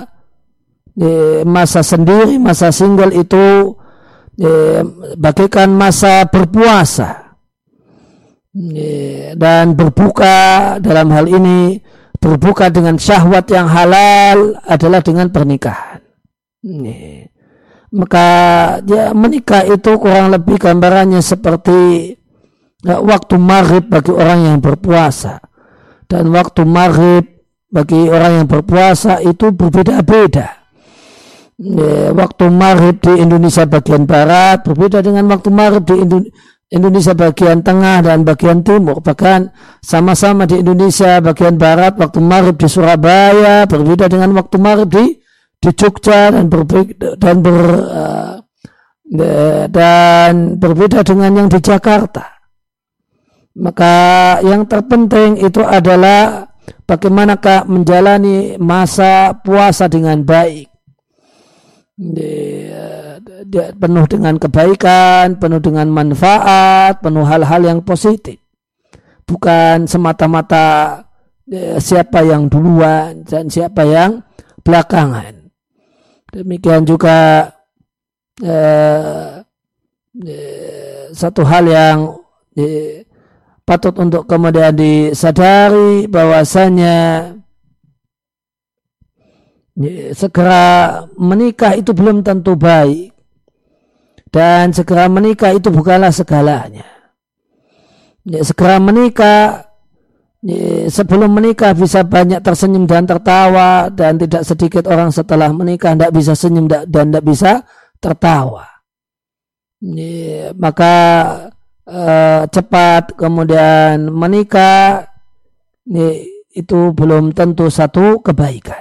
masa sendiri, masa single itu bagaikan masa berpuasa dan berbuka, dalam hal ini berbuka dengan syahwat yang halal adalah dengan pernikahan. Nih. Maka ya, menikah itu kurang lebih gambarannya seperti ya, waktu maghrib bagi orang yang berpuasa, dan waktu maghrib bagi orang yang berpuasa itu berbeda-beda. Ya, waktu maghrib di Indonesia bagian barat berbeda dengan waktu maghrib di Indonesia bagian tengah dan bagian timur. Bahkan sama-sama di Indonesia bagian barat, waktu maghrib di Surabaya berbeda dengan waktu maghrib di di Jogja dan berbeda dan ber uh, dan berbeda dengan yang di Jakarta. Maka yang terpenting itu adalah bagaimanakah menjalani masa puasa dengan baik, di, di, penuh dengan kebaikan, penuh dengan manfaat, penuh hal-hal yang positif, bukan semata-mata eh, siapa yang duluan dan siapa yang belakangan. Demikian juga eh, eh, satu hal yang eh, patut untuk kemudian disadari bahwasanya eh, segera menikah itu belum tentu baik, dan segera menikah itu bukanlah segalanya. Eh, segera menikah, sebelum menikah bisa banyak tersenyum dan tertawa, dan tidak sedikit orang setelah menikah tidak bisa senyum dan tidak bisa tertawa. Maka eh, cepat kemudian menikah itu belum tentu satu kebaikan.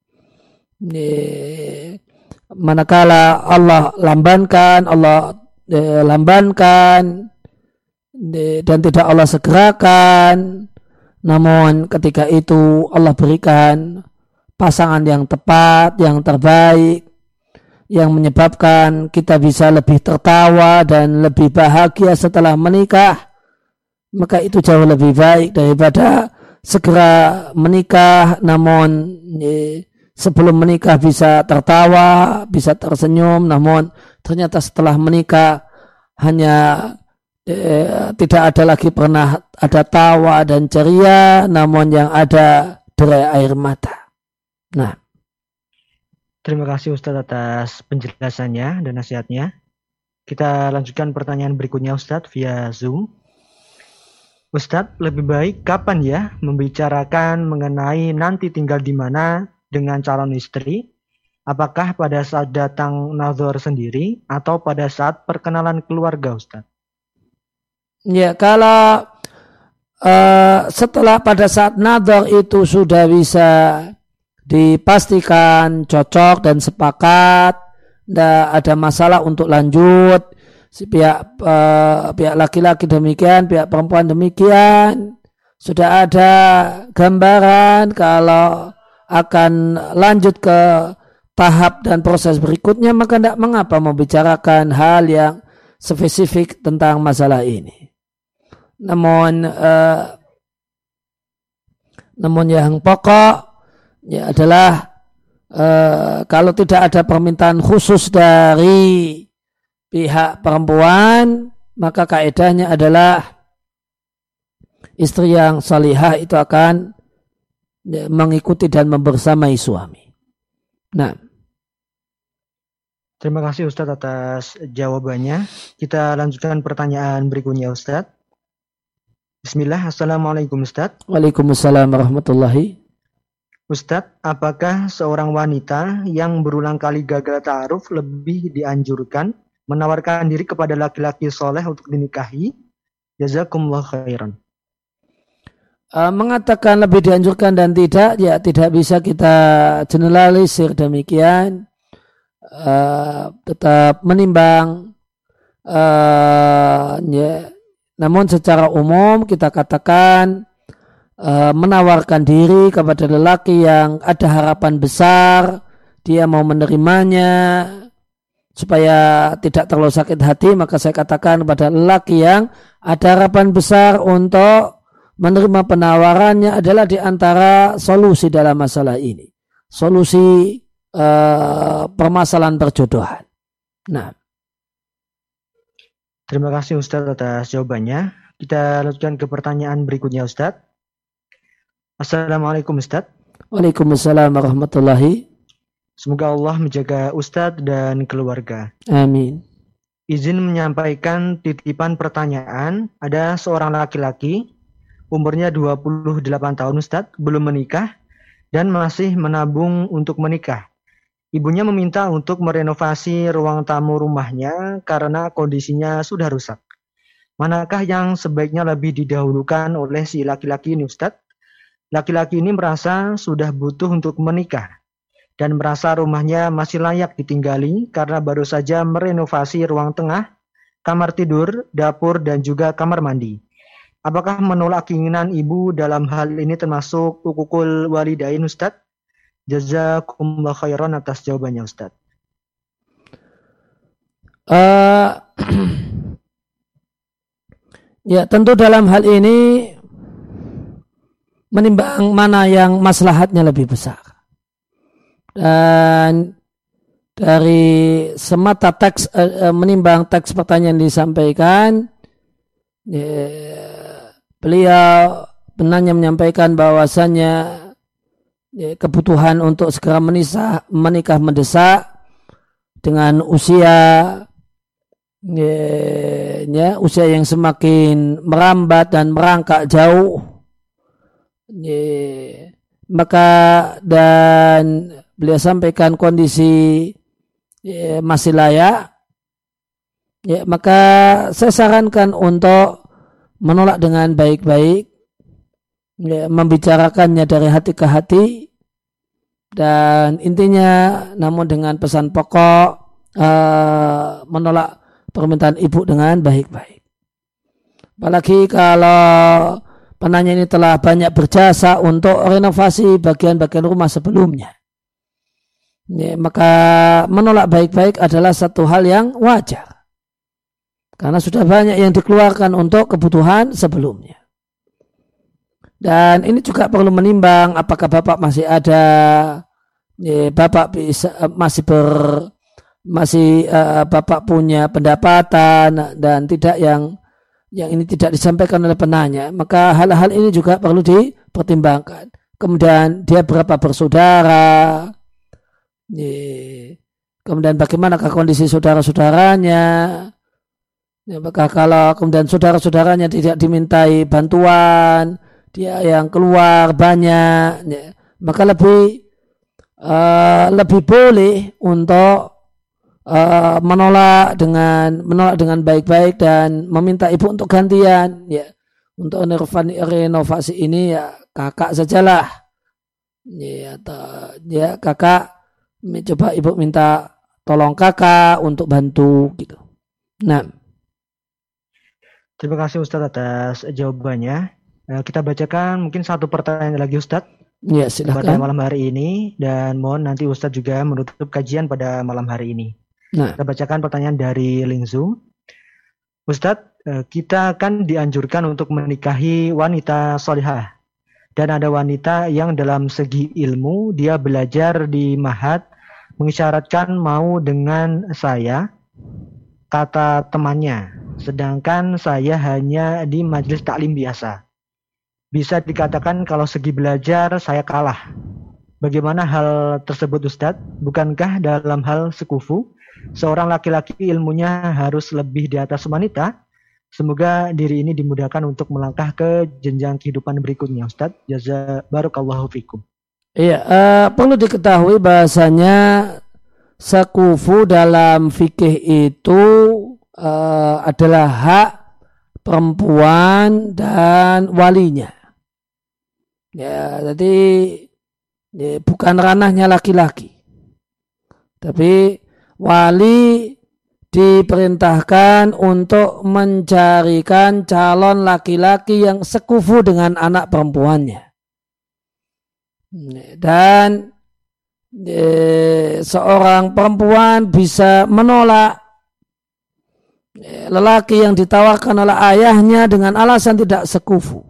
Manakala Allah lambankan, Allah eh, lambankan dan tidak Allah segerakan, namun ketika itu Allah berikan pasangan yang tepat, yang terbaik, yang menyebabkan kita bisa lebih tertawa dan lebih bahagia setelah menikah, maka itu jauh lebih baik daripada segera menikah namun eh, sebelum menikah bisa tertawa, bisa tersenyum, namun ternyata setelah menikah hanya Eh, tidak ada lagi pernah ada tawa dan ceria, namun yang ada derai air mata. Nah, terima kasih Ustadz atas penjelasannya dan nasihatnya. Kita lanjutkan pertanyaan berikutnya Ustadz via Zoom. Ustadz, lebih baik kapan ya membicarakan mengenai nanti tinggal di mana dengan calon istri? Apakah pada saat datang nazar sendiri atau pada saat perkenalan keluarga Ustadz? Ya, kalau uh, setelah pada saat nadhar itu sudah bisa dipastikan cocok dan sepakat, tidak ada masalah untuk lanjut, si pihak uh, pihak laki-laki demikian, pihak perempuan demikian, sudah ada gambaran kalau akan lanjut ke tahap dan proses berikutnya, maka tidak mengapa membicarakan hal yang spesifik tentang masalah ini. Namun uh, namun yang pokok ya adalah uh, kalau tidak ada permintaan khusus dari pihak perempuan, maka kaedahnya adalah istri yang salihah itu akan ya, mengikuti dan membersamai suami. Nah, terima kasih Ustadz atas jawabannya. Kita lanjutkan pertanyaan berikutnya Ustadz. Bismillah, Assalamualaikum Ustadz. Waalaikumsalam warahmatullahi. Ustadz, apakah seorang wanita yang berulang kali gagal ta'aruf lebih dianjurkan menawarkan diri kepada laki-laki soleh untuk dinikahi? Jazakumullah khairan. Uh, mengatakan lebih dianjurkan dan tidak, ya tidak bisa kita generalisir demikian. Uh, tetap menimbang uh, ya. Namun secara umum kita katakan e, menawarkan diri kepada lelaki yang ada harapan besar, dia mau menerimanya supaya tidak terlalu sakit hati, maka saya katakan kepada lelaki yang ada harapan besar untuk menerima penawarannya adalah di antara solusi dalam masalah ini, solusi e, permasalahan perjodohan. Nah, terima kasih Ustadz atas jawabannya. Kita lanjutkan ke pertanyaan berikutnya Ustadz. Assalamualaikum Ustaz. Waalaikumsalam warahmatullahi. Semoga Allah menjaga Ustaz dan keluarga. Amin. Izin menyampaikan titipan pertanyaan. Ada seorang laki-laki, umurnya dua puluh delapan tahun Ustaz, belum menikah dan masih menabung untuk menikah. Ibunya meminta untuk merenovasi ruang tamu rumahnya karena kondisinya sudah rusak. Manakah yang sebaiknya lebih didahulukan oleh si laki-laki ini Ustaz? Laki-laki ini merasa sudah butuh untuk menikah dan merasa rumahnya masih layak ditinggali karena baru saja merenovasi ruang tengah, kamar tidur, dapur, dan juga kamar mandi. Apakah menolak keinginan ibu dalam hal ini termasuk hukukul walidain Ustaz? Jazakumullah khairan atas jawabannya Ustaz. Uh, ya tentu dalam hal ini menimbang mana yang maslahatnya lebih besar. Dan dari semata teks eh, menimbang teks pertanyaan disampaikan, ya, beliau penanya menyampaikan bahwasannya ya, kebutuhan untuk segera menisah, menikah mendesak dengan usia ya, ya, usia yang semakin merambat dan merangkak jauh. Ya, maka dan beliau sampaikan kondisi ya, masih layak, ya, maka saya sarankan untuk menolak dengan baik-baik, ya, membicarakannya dari hati ke hati, dan intinya namun dengan pesan pokok uh, menolak permintaan ibu dengan baik-baik. Apalagi kalau penanya ini telah banyak berjasa untuk renovasi bagian-bagian rumah sebelumnya. Ya, maka menolak baik-baik adalah satu hal yang wajar. Karena sudah banyak yang dikeluarkan untuk kebutuhan sebelumnya. Dan ini juga perlu menimbang apakah bapak masih ada, ya, bapak bisa, masih ber, masih uh, bapak punya pendapatan dan tidak yang yang ini tidak disampaikan oleh penanya, maka hal-hal ini juga perlu dipertimbangkan. Kemudian dia berapa bersaudara, kemudian bagaimanakah kondisi saudara-saudaranya, maka kalau kemudian saudara-saudaranya tidak dimintai bantuan, dia yang keluar banyak, maka lebih uh, lebih boleh untuk Uh, menolak dengan menolak dengan baik-baik dan meminta ibu untuk gantian, ya, untuk renovasi ini ya kakak sajalah, ya, atau, ya kakak coba ibu minta tolong kakak untuk bantu gitu. Nah, terima kasih Ustadz atas jawabannya. Uh, kita bacakan mungkin satu pertanyaan lagi Ustadz. Ya, silakan. Pada malam hari ini, dan mohon nanti Ustadz juga menutup kajian pada malam hari ini. Nah, kita bacakan pertanyaan dari link Zoom. Ustadz, kita akan dianjurkan untuk menikahi wanita solihah. Dan ada wanita yang dalam segi ilmu, dia belajar di Mahat, mengisyaratkan mau dengan saya, kata temannya. Sedangkan saya hanya di majelis taklim biasa. Bisa dikatakan kalau segi belajar saya kalah. Bagaimana hal tersebut Ustadz? Bukankah dalam hal sekufu, seorang laki-laki ilmunya harus lebih di atas wanita? Semoga diri ini dimudahkan untuk melangkah ke jenjang kehidupan berikutnya, Ustadz. Jaza barakallahu fikum. Iya, uh, perlu diketahui bahasanya sekufu dalam fikih itu uh, adalah hak perempuan dan walinya. Ya, jadi ya, bukan ranahnya laki-laki. Tapi wali diperintahkan untuk mencarikan calon laki-laki yang sekufu dengan anak perempuannya. Dan eh, seorang perempuan bisa menolak eh, lelaki yang ditawarkan oleh ayahnya dengan alasan tidak sekufu.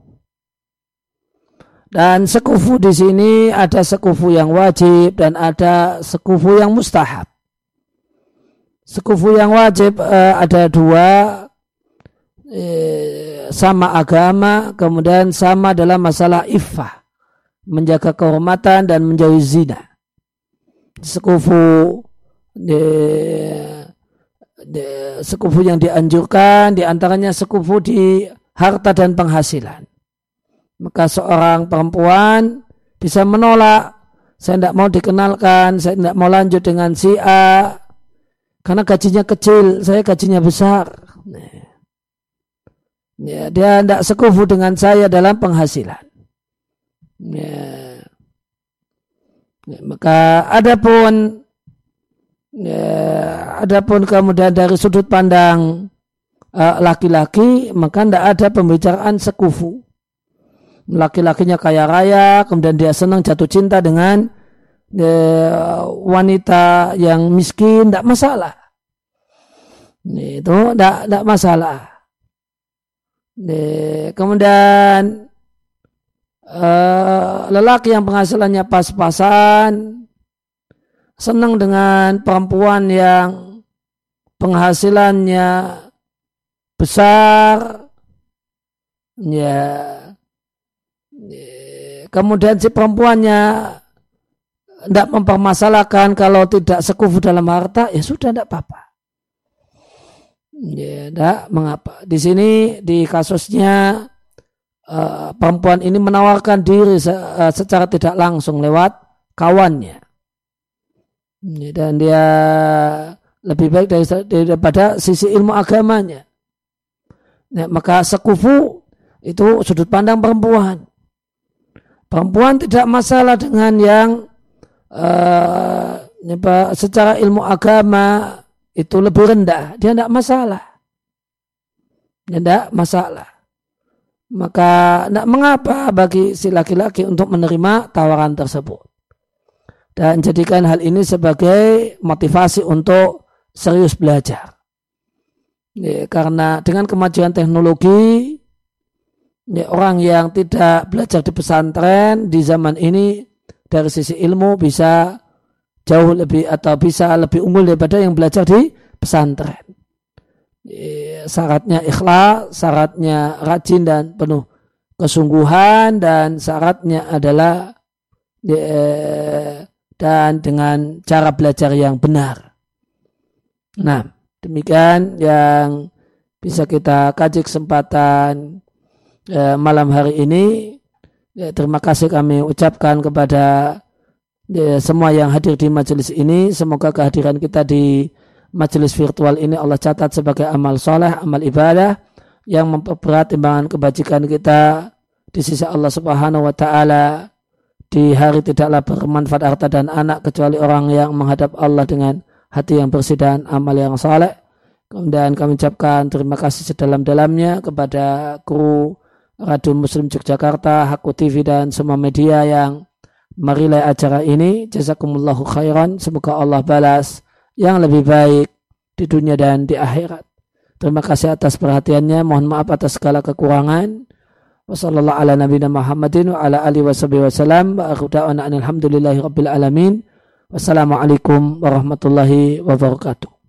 Dan sekufu di sini ada sekufu yang wajib dan ada sekufu yang mustahab. Sekufu yang wajib eh, ada dua, eh, sama agama, kemudian sama dalam masalah iffah, menjaga kehormatan dan menjauhi zina. Sekufu di, di, sekufu yang dianjurkan diantaranya sekufu di harta dan penghasilan. Maka seorang perempuan bisa menolak, saya tidak mau dikenalkan, saya tidak mau lanjut dengan si A karena gajinya kecil, saya gajinya besar. Ya, dia tidak sekufu dengan saya dalam penghasilan. Ya. Ya, maka adapun ya, adapun kemudian dari sudut pandang uh, laki-laki, maka tidak ada pembicaraan sekufu. Laki-lakinya kaya raya, kemudian dia senang jatuh cinta dengan uh, wanita yang miskin, tidak masalah. Itu tidak tidak masalah. Ya, kemudian Uh, lelaki yang penghasilannya pas-pasan senang dengan perempuan yang penghasilannya besar, ya, ya kemudian si perempuannya tidak mempermasalahkan kalau tidak sekufu dalam harta, ya sudah tidak apa-apa. Ya, tidak mengapa. Di sini di kasusnya Uh, perempuan ini menawarkan diri se- uh, secara tidak langsung lewat kawannya, dan dia lebih baik dari, daripada sisi ilmu agamanya. Nah, maka sekufu itu sudut pandang perempuan. Perempuan tidak masalah dengan yang uh, secara ilmu agama itu lebih rendah, dia tidak masalah, dia tidak masalah. Maka tidak mengapa bagi si laki-laki untuk menerima tawaran tersebut. Dan jadikan hal ini sebagai motivasi untuk serius belajar. Ya, karena dengan kemajuan teknologi, ya, orang yang tidak belajar di pesantren di zaman ini dari sisi ilmu bisa jauh lebih atau bisa lebih unggul daripada yang belajar di pesantren. Syaratnya ikhlas, syaratnya rajin dan penuh kesungguhan, dan syaratnya adalah dan dengan cara belajar yang benar. Nah, demikian yang bisa kita kaji kesempatan eh, malam hari ini. Ya, terima kasih kami ucapkan kepada ya, semua yang hadir di majelis ini. Semoga kehadiran kita di majelis virtual ini Allah catat sebagai amal soleh, amal ibadah yang memperberat timbangan kebajikan kita di sisi Allah Subhanahu wa Ta'ala. Di hari tidaklah bermanfaat harta dan anak kecuali orang yang menghadap Allah dengan hati yang bersih dan amal yang soleh. Kemudian kami ucapkan terima kasih sedalam-dalamnya kepada kru Radio Muslim Yogyakarta, Haku T V dan semua media yang merilai acara ini. Jazakumullahu khairan. Semoga Allah balas yang lebih baik di dunia dan di akhirat. Terima kasih atas perhatiannya. Mohon maaf atas segala kekurangan. Wassallallahu ala nabiyina Muhammadin wa ala alihi washabihi wasallam. Wa akhiru da'wana alhamdulillahi rabbil alamin. Wassalamualaikum warahmatullahi wabarakatuh.